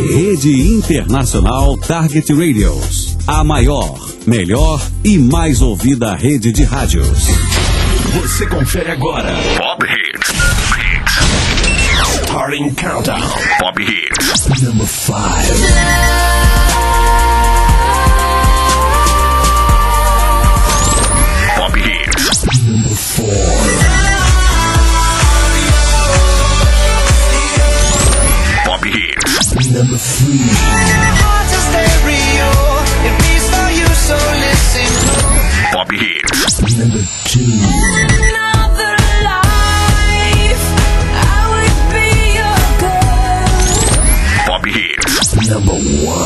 Rede Internacional Target Radios. A maior, melhor e mais ouvida rede de rádios. Você confere agora. Pop Hits. Starting Countdown. Pop Hits. Number 5. Pop Hits. Number 4. Pop Hits. Number 3. Pop Hits. Number 2. Pop Hits. Number 1.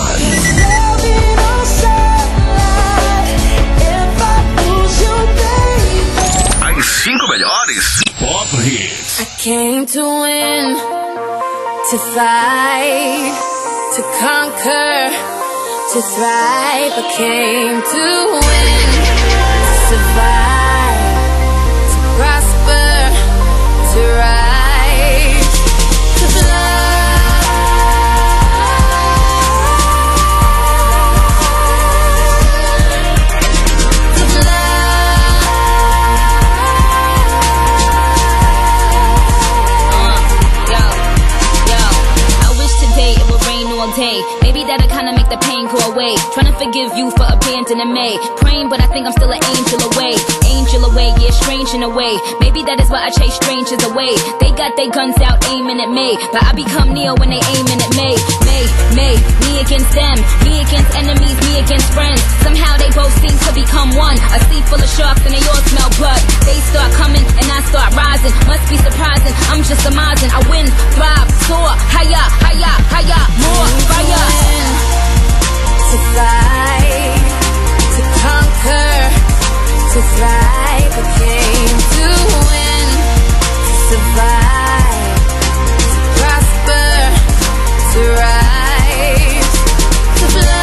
As 5 melhores Pop Hits. I came to win, to fight, to conquer, to thrive. I came to win, to survive, to prosper, to rise, to fly. All day. Maybe that'll kinda make the pain go away. Trying to forgive you for abandoning me. Praying, but I think I'm still an angel away. Angel away, yeah, strange in a way. Maybe that is why I chase strangers away. They got their guns out aiming at me, but I become Neo when they aiming at me. Me against them, me against enemies, me against friends. Somehow they both seem to become one. A sea full of sharks and they all smell blood. They start coming and I start rising. Must be surprising, I'm just amazing. I win, thrive, soar, higher, higher, higher, more fire. To fight, to conquer, to thrive. I came to win, to survive, to prosper, to rise, to fly.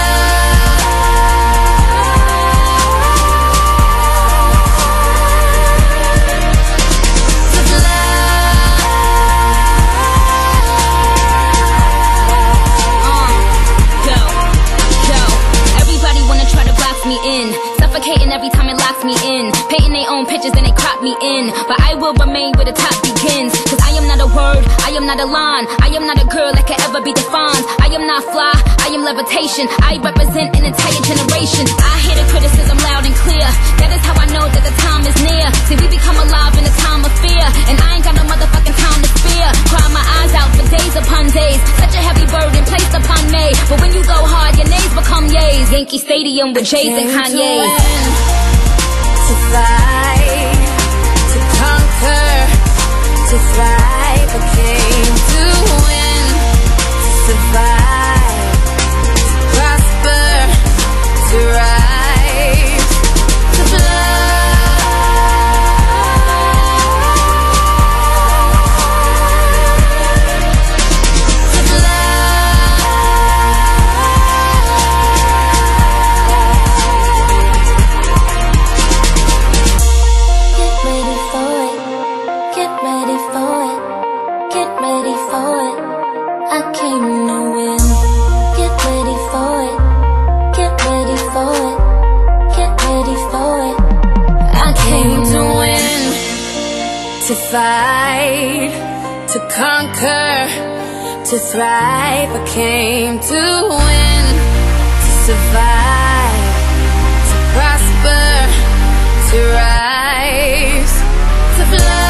Me in, suffocating every time it locks me in, painting their own pictures and they crop me in, but I will remain where the top begins, cause I am not a word, I am not a line, I am not a girl that can ever be defined, I am not fly, I am levitation, I represent an entire generation. I hear the criticism loud and clear, that is how I know that the time is near. See, we become alive in a time of fear, and I ain't got no motherfucking time to spare. Cry my eyes out for days upon days, such a heavy burden placed upon me, but when you go hard, your nays become yays. Yankee Stadium with Jays and Kanye. To fight, to conquer, to thrive. I came to win, to survive, to prosper, to rise, to fly. To fight, to conquer, to thrive. I came to win, to survive, to prosper, to rise, to fly.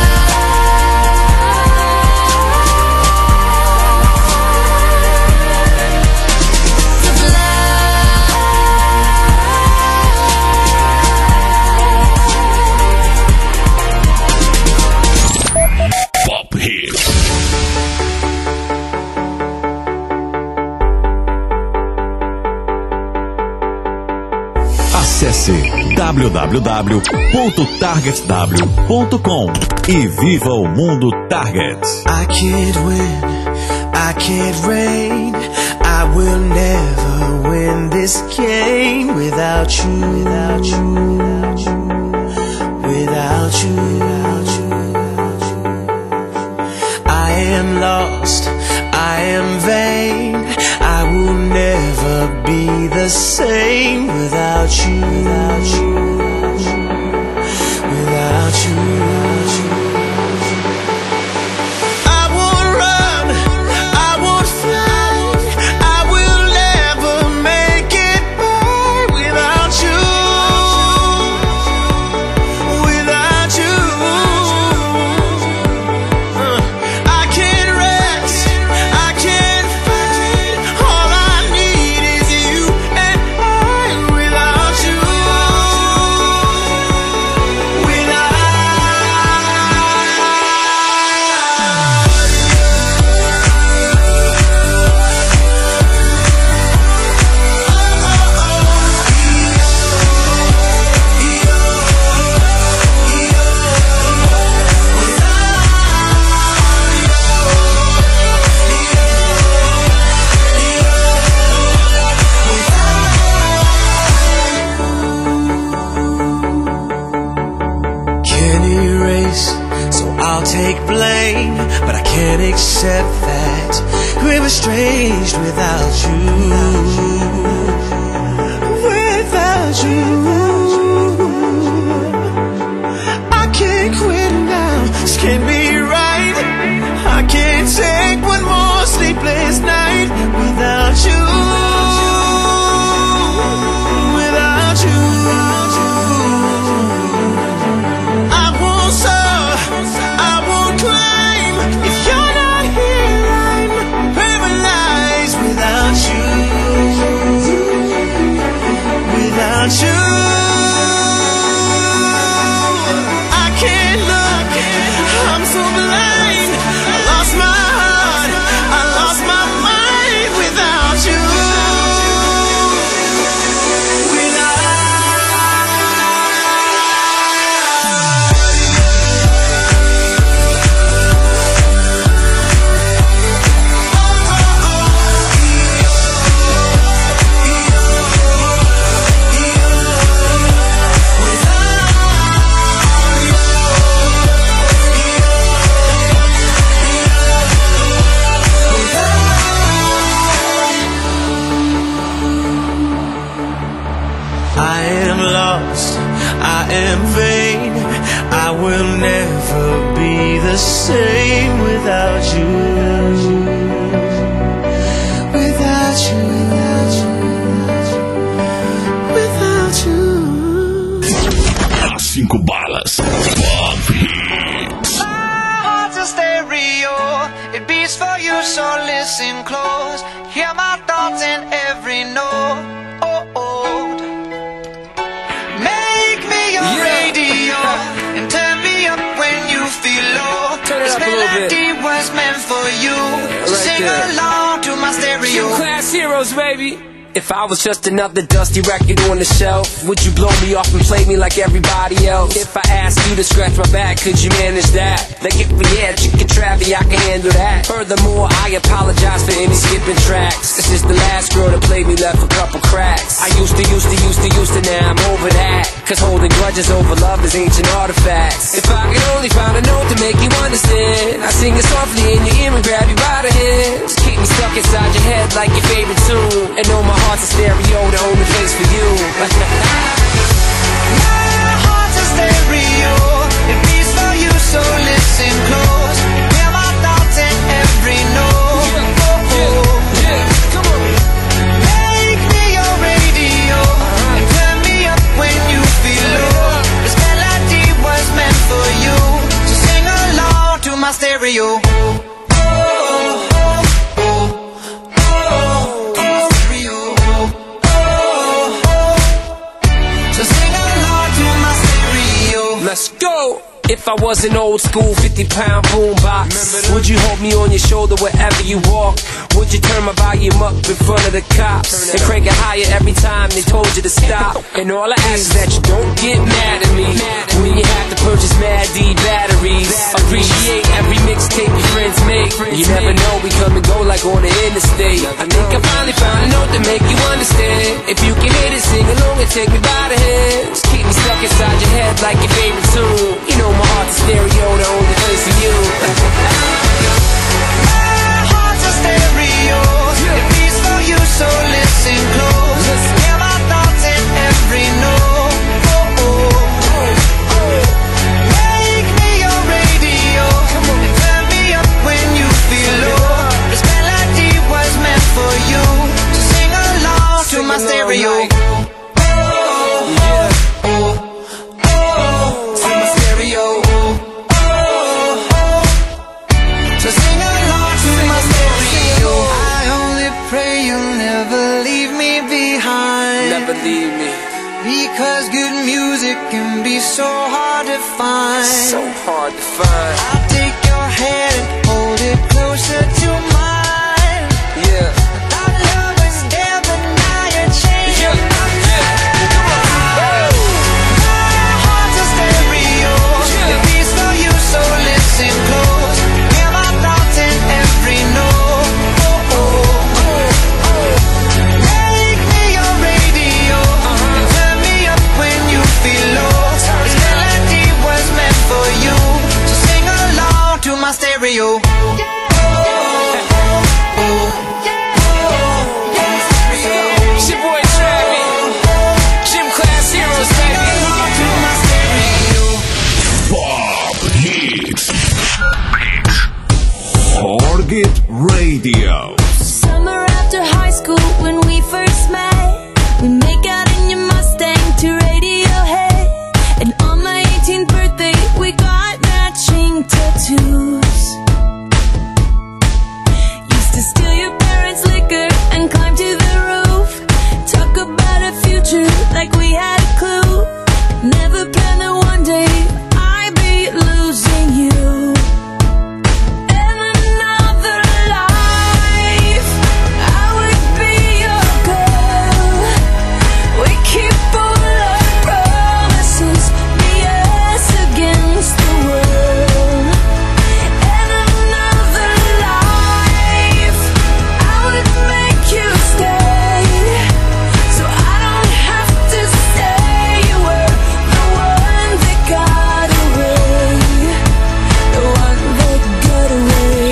Acesse www.targetw.com e viva o mundo Target. I can't win, I can't reign, I will never win this game without you, without you, without you, without you, without you. I am lost, I am vain, the same without you. Without you. I won't run, I won't fly, I will never make it by without you. Without you. I can't rest, I can't fight, all I need is you and I without you. Can't erase, so I'll take blame, but I can't accept that we're estranged without you. Without you. I can't quit now, this can't be right. I can't take one more sleepless night without you. Without you. I won't soar, I won't climb. If you're not here, I'm paralyzed without you. Without you. I can't look, I'm so blind. I lost my heart, I lost my mind without you. I am lost, I am vain, I will never be the same without you. Without you. Without you. As 5 balas. Pop Hits. My heart's a stereo, it beats for you, so listen close. Hear my thoughts in every note. Make me your radio and turn me up when you feel low. This melody was meant for you, so sing along to my stereo. Class heroes, baby. If I was just another dusty record on the shelf, would you blow me off and play me like everybody else? If I asked you to scratch my back, could you manage that? Like if we had chicken Travie, I can handle that. Furthermore, I apologize for any skipping tracks. This is the last girl that played me, left a couple cracks. I used to, now I'm over that. Cause holding grudges over love is ancient artifacts. If I could only find a note to make you understand, I sing it softly in your ear and grab you by the hand. Just keep me stuck inside your head like your favorite tune, and know my heart's a stereo, the only place for you. My heart's a stereo, it beats for you, so listen close. Hear my thoughts in every note. Come on. Make me your radio and turn me up when you feel low. This melody was meant for you, so sing along to my stereo. Let's go! If I was an old school 50-pound boombox, would you hold me on your shoulder wherever you walk? Would you turn my volume up in front of the cops and crank it higher every time they told you to stop? And all I ask is that you don't get mad at me when you have to purchase Mad D batteries. Appreciate every mixtape your friends make. You never know, we come and go like on the interstate. I think I finally found a note to make you understand. If you can hit it, sing along and take me by the hand. Just keep me stuck inside your head like your favorite tune. You know my heart's a stereo, the only place for you. My heart's a stereo, it beats for you, so listen close. because good music can be so hard to find. So hard to find. I'll take your hand and hold it closer to mine. Yeah. Our love was there, but now you're changing my mind. My heart's a stereo. It beats for you, so listen close. Hear my thoughts in every note. Make me your radio and turn me up when you feel low. This melody was meant for you, so sing along to my stereo. It's your boy Travi, Gym Class Heroes, baby. Pop Hits. Target Radio. Summer after high school when we first met, we make out in your Mustang to Radiohead. And on my 18th birthday we got matching tattoos. Used to steal your parents' liquor and climb to the roof. Talk about a future like we had a clue. Never planned that one day I'd be losing you. In another life, I would be your girl. We keep all our promises, be us against the world. In another life, I would make you stay, so I don't have to say you were the one that got away, the one that got away.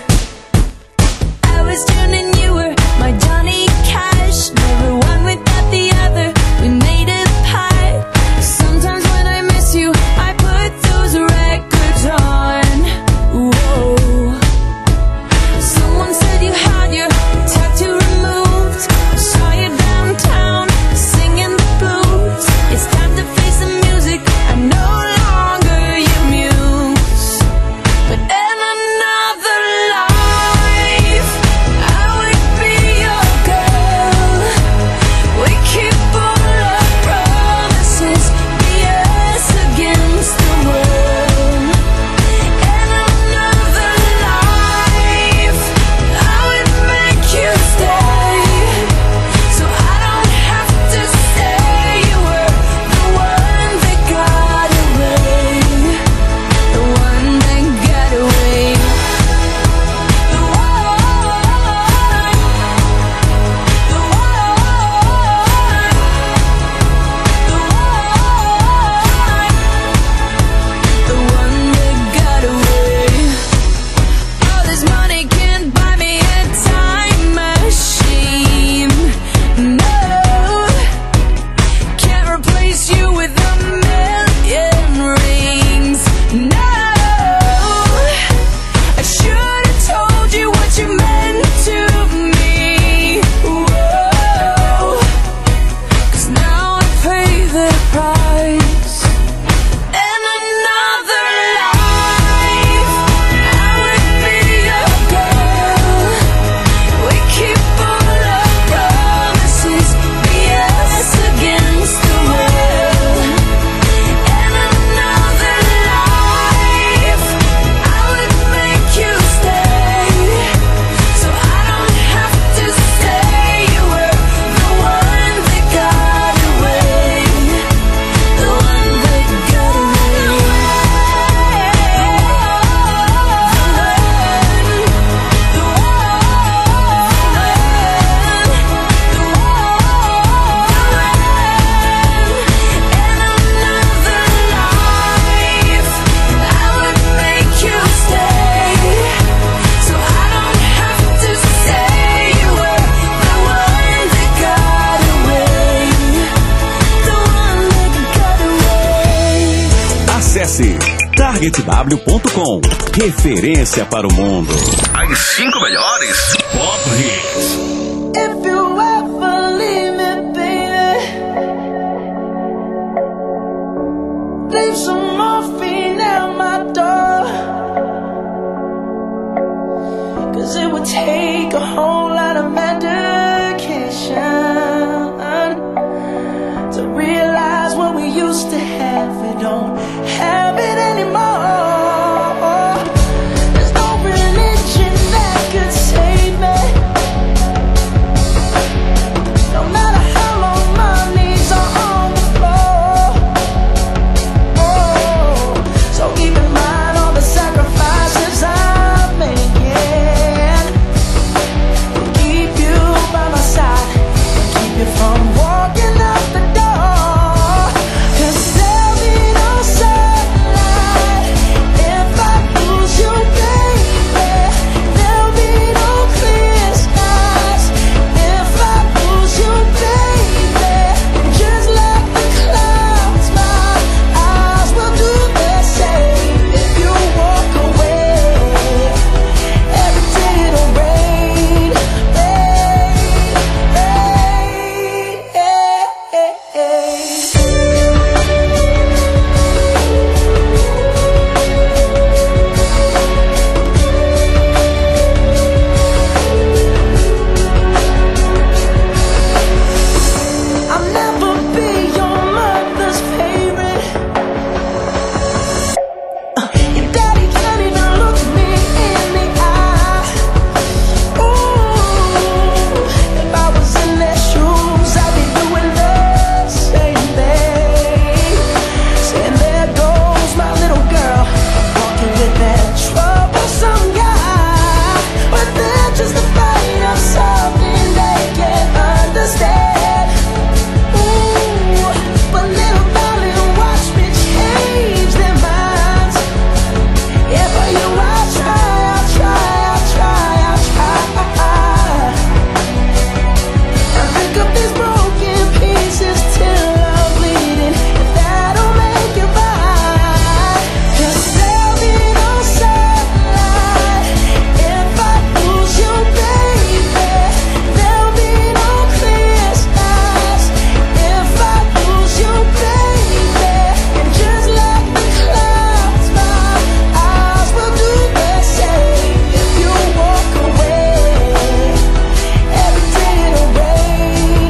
I was June and you were my Johnny Cash. Never one without the other, we made a pact. Sometimes when I miss you, I put those records on. Whoa. Someone said you had your tattoo removed. Saw you downtown singing the blues. It's time to face the music, I'm no longer your muse. But in another life, I would be your girl. We keep all our promises, be us against the world. In another life, I would make you stay, so I don't have to say you were the one that got away, the one that got away. The one that got away. All this money can't buy me a time machine. No, can't replace you with a million rings. No, I should have told you what you meant to me. Whoa, 'cause now I pay the price. In another life, I would be your girl. We keep all our promises, be us against the world. In another life, I would make you stay, so I don't have to say you were the one that got away, the one that got Acesse targetw.com. Referência para o mundo. As 5 melhores Pop Hits. If you ever leave me, baby, leave some morphine at my door. 'Cause it would take a whole lot of medication to realize if we don't have it anymore. There's no religion that could save me. No matter how long my knees are on the floor. Oh, so keep in mind all the sacrifices I'm making to keep you by my side and keep you from walking out the door. 'Cause there'll be no sunlight if I lose you, baby. There'll be no clear skies if I lose you, baby. And just like the clouds, my eyes will do the same. If you walk away, every day it'll rain, I'll never be your mother's favorite. Your daddy can't even look me in the eye. Ooh, if I was in their shoes, I'd be doing the same thing. Saying there goes my little girl, walking with that troublesome guy. But they're just afraid of something they can't understand. Ooh, but little darling, watch me change their minds. Yeah, for you I'll try, I'll try, I'll try, I'll try. I pick up these broken pieces till I'm bleeding. If that'll make you right. 'Cause there'll be no sunlight if I lose you, baby. There'll be no clear skies if I lose you, baby. And just like the clouds, my eyes will do the same. If you walk away, every day it'll rain,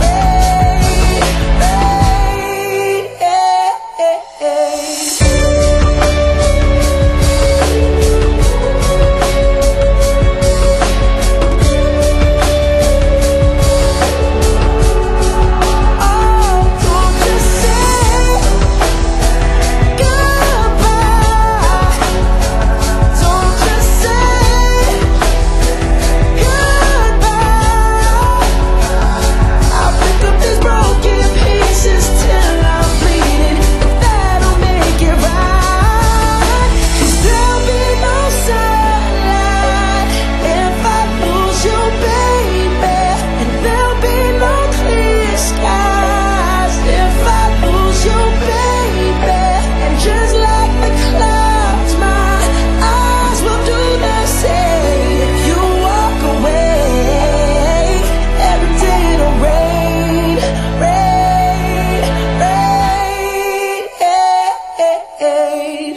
Oh, don't just say goodbye. Don't just say goodbye. I'll pick up these broken pieces till I'm bleeding. If that'll make it right. 'Cause there'll be no sunlight if I lose you, baby. And there'll be no clear skies if I lose you, baby. And just like the clouds, my eyes will do the same. If you walk away, every day it'll rain, rain, rain.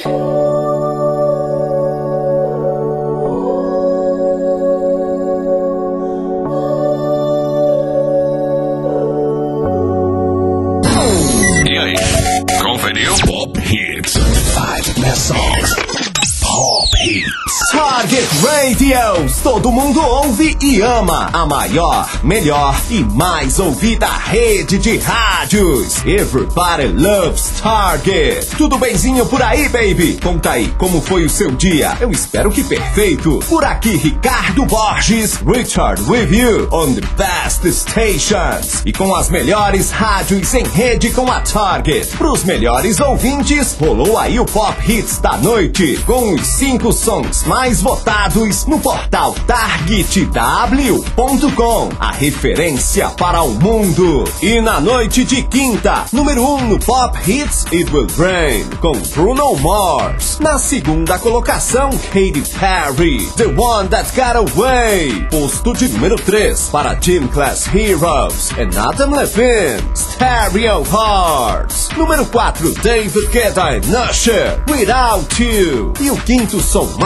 E aí, conferiu? Pop Hits. 5 best songs. Pop Hits. Target Radios, todo mundo ouve e ama. A maior, melhor e mais ouvida rede de rádios. Everybody loves Target. Tudo benzinho por aí, baby? Conta aí, como foi o seu dia? Eu espero que perfeito. Por aqui, Ricardo Borges, Richard with you on the best stations. E com as melhores rádios em rede com a Target. Pros melhores ouvintes, rolou aí o Pop Hits da noite, com os 5 sons mais votados no portal targetw.com, a referência para o mundo. E na noite de quinta, número 1 no Pop Hits, It Will Rain, com Bruno Mars. Na segunda colocação, Katy Perry, The One That Got Away. Posto de número 3 para Gym Class Heroes e Adam Levine, Stereo Hearts. Número 4, David Guetta e Usher, Without You. E o quinto som mais votado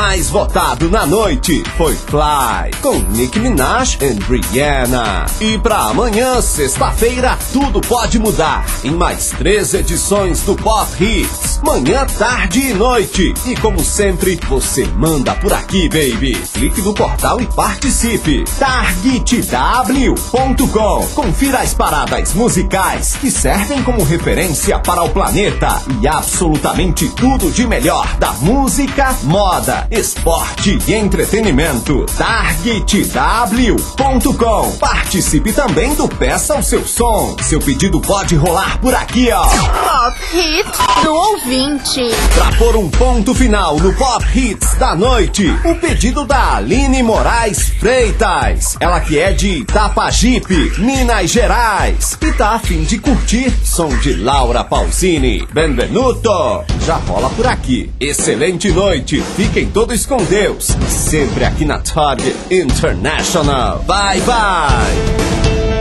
votado na noite foi Fly, com Nicki Minaj e Rihanna. E pra amanhã, sexta-feira, tudo pode mudar em mais 3 edições do Pop Hits, manhã, tarde e noite. E como sempre, você manda por aqui, baby. Clique no portal e participe. targetw.com. Confira as paradas musicais que servem como referência para o planeta e absolutamente tudo de melhor da música, moda, esporte e entretenimento. targetw.com. Participe também do Peça o Seu Som. Seu pedido pode rolar por aqui, ó. Pop Hits do ouvinte. Pra pôr um ponto final no Pop Hits da noite, o pedido da Aline Moraes Freitas. Ela que é de Itapajipe, Minas Gerais, e tá a fim de curtir som de Laura Pausini. Benvenuto! Já rola por aqui. Excelente noite, fiquem todos com Deus. Sempre aqui na Target International. Bye, bye!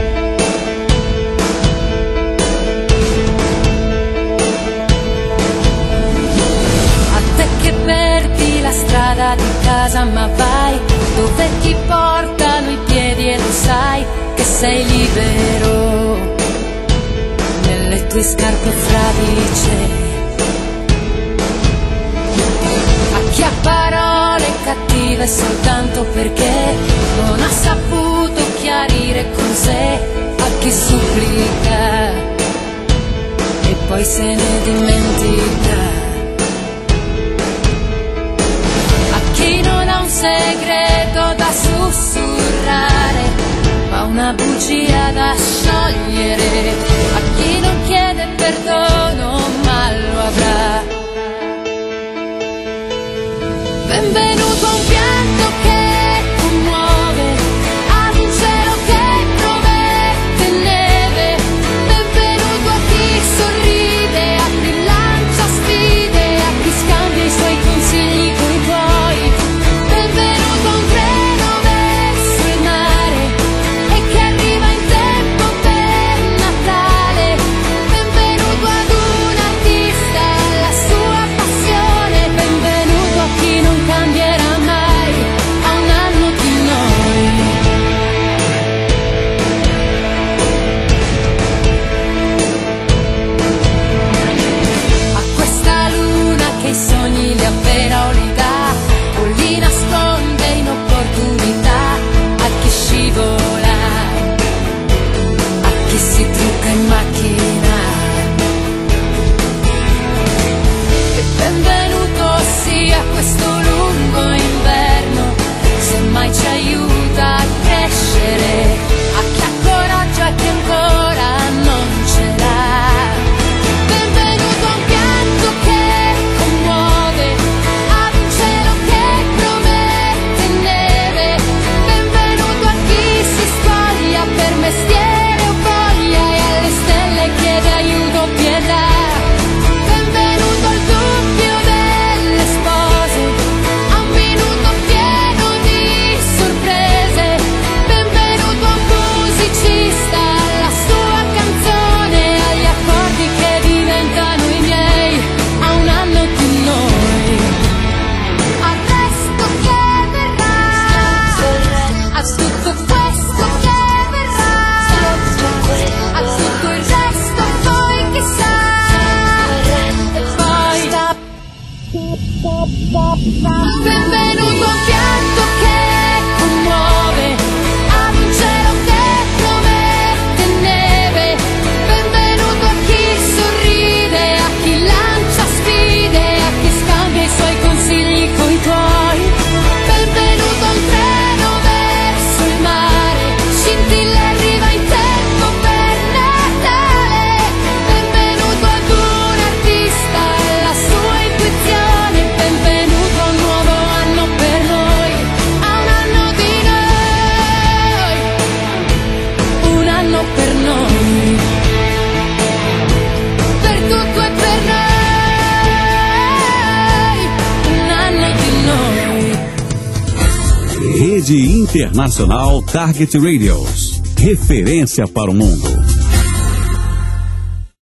La strada di casa, ma vai dove ti portano i piedi e lo sai che sei libero nelle tue scarpe fradice. A chi ha parole cattive soltanto perché non ha saputo chiarire con sé, a chi supplica e poi se ne dimentica. Chi non ha un segreto da sussurrare, ma una bugia da sciogliere. A chi non chiede perdono, ma lo avrà. Benvenuto a un pianto che commuove, ad un cielo che promette neve. Benvenuto a chi sorride, a chi lancia sfide, a chi scambia i suoi consigli coi tuoi. Benvenuto a un treno verso il mare e che arriva in tempo per Natale. Benvenuto ad un artista e alla sua passione. Benvenuto a chi non cambierà mai, a un anno di noi. A questa luna che i sogni li avvera o li dà, o li nasconde in opportunità, a chi scivola, a chi si trucca in macchina. E benvenuto sia questo lungo inverno, se mai ci aiuta a crescere, a chi ha coraggio e chi ancora non ce l'ha. Benvenuto a un pianto che commuove, ad un cielo che promette neve. Benvenuto a chi si spoglia per mestiere o voglia e alle stelle chiede aiuto, pietà. Benvenuto al dubbio delle spose, a un minuto pieno di sorprese. Benvenuto a un musicista, alla sua canzone, agli accordi che diventano i miei, a un anno di noi. Al resto che verrà, a tutto questo che verrà, a tutto il resto poi chissà. E poi benvenuto a un pianto che commuove, ad un cielo che promette neve. Benvenuto a chi sorride, a chi lancia sfide, a chi scambia i suoi consigli coi tuoi. Benvenuto a un treno verso il mare, scintille arriva in tempo per Natale. Benvenuto ad un artista e alla sua intuizione. Benvenuto a un nuovo anno per noi, a un anno di noi, un anno per noi, per tutto e per noi, un anno di noi. Rede Internacional Target Radios. Referência para o mundo.